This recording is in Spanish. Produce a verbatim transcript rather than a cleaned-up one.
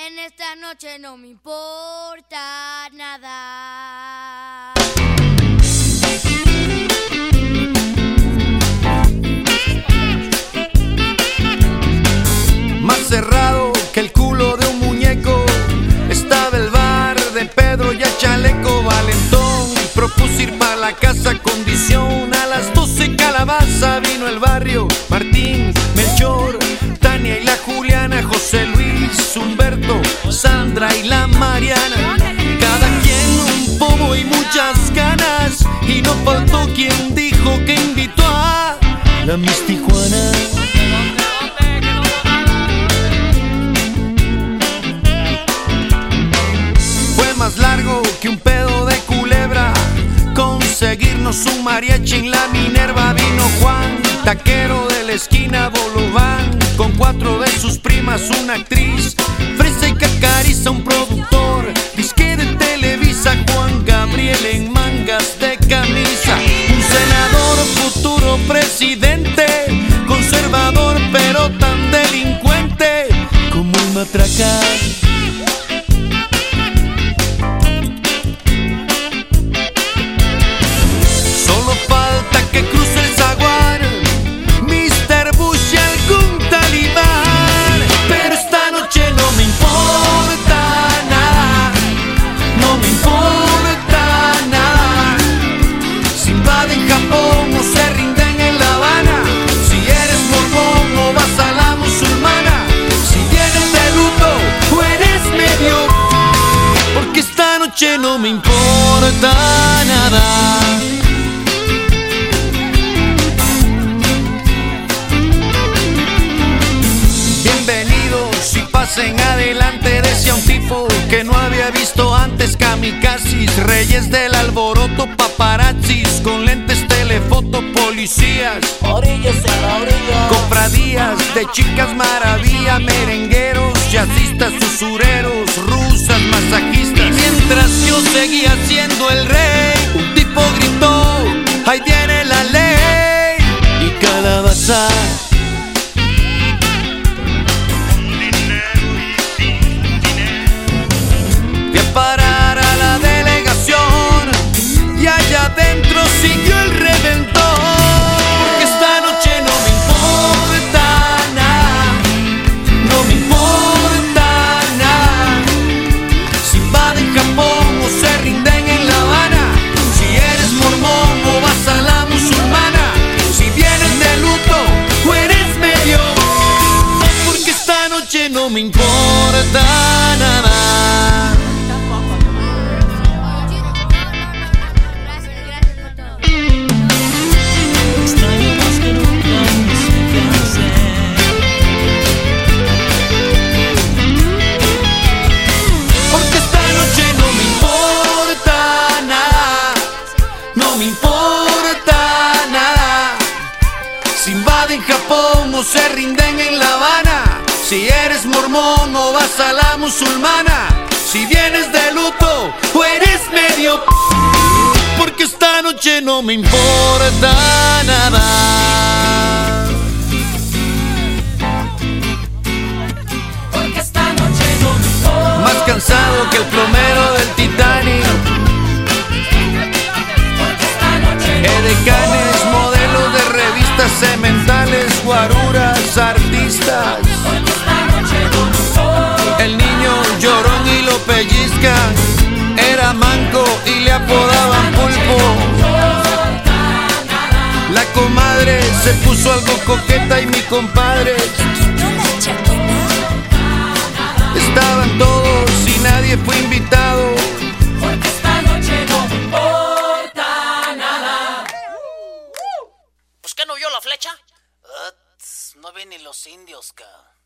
En esta noche no me importa nada. Más cerrado que el culo de un muñeco estaba el bar de Pedro y a Chaleco. Valentón propuso ir pa' la casa, condición a las doce calabaza. Vino el barrio, Martín, Melchor, Tania y la Juliana, José Luis, Humberto, Sandra y la Mariana. Cada quien un pomo y muchas ganas, y no faltó quien dijo que invitó a la Miss Tijuana. Más largo que un pedo de culebra, conseguirnos un mariachi en la Minerva. Vino Juan, taquero de la esquina Bolobán, con cuatro de sus primas, una actriz, Fresa y Cacariza, un productor, disque de Televisa, Juan Gabriel en mangas de camisa, un senador, futuro presidente, conservador pero tan delincuente como el Matraca. No me importa nada. Bienvenidos y pasen adelante, decía un tipo que no había visto antes. Kamikazes, reyes del alboroto, paparazzis con lentes telefoto, policías, orillas a la orilla, cofradías de chicas maravilla, merengueros, jazzistas, usureros, rusas, masajistas. Y mientras yo seguía siendo el rey, un tipo gritó: ahí viene la ley. Y calabaza, fui a parar a la delegación y allá adentro siguió el reventón. Porque esta noche no me importa nada, no me importa nada. Si invaden Japón o se rinden en La Habana, si eres mormón o vas a la musulmana, si vienes de luto o eres medio. Porque esta noche no me importa nada. En Japón o se rinden en La Habana, si eres mormón o vas a la musulmana, si vienes de luto o eres medio. Porque esta noche no me importa nada. Porque esta noche no me importa. Más cansado que el plomero del Titanic. Porque esta noche no Edecanes, modelos de revistas sementales, guaruras, artistas. El niño llorón y lo pellizcan, era manco y le apodaban Pulpo. La comadre se puso algo coqueta y mi compadre. Estaban todos y nadie fue invitado. Porque esta noche no me importa nada. ¿Pues qué no vio la flecha? Uh, no ven ni los indios, ca.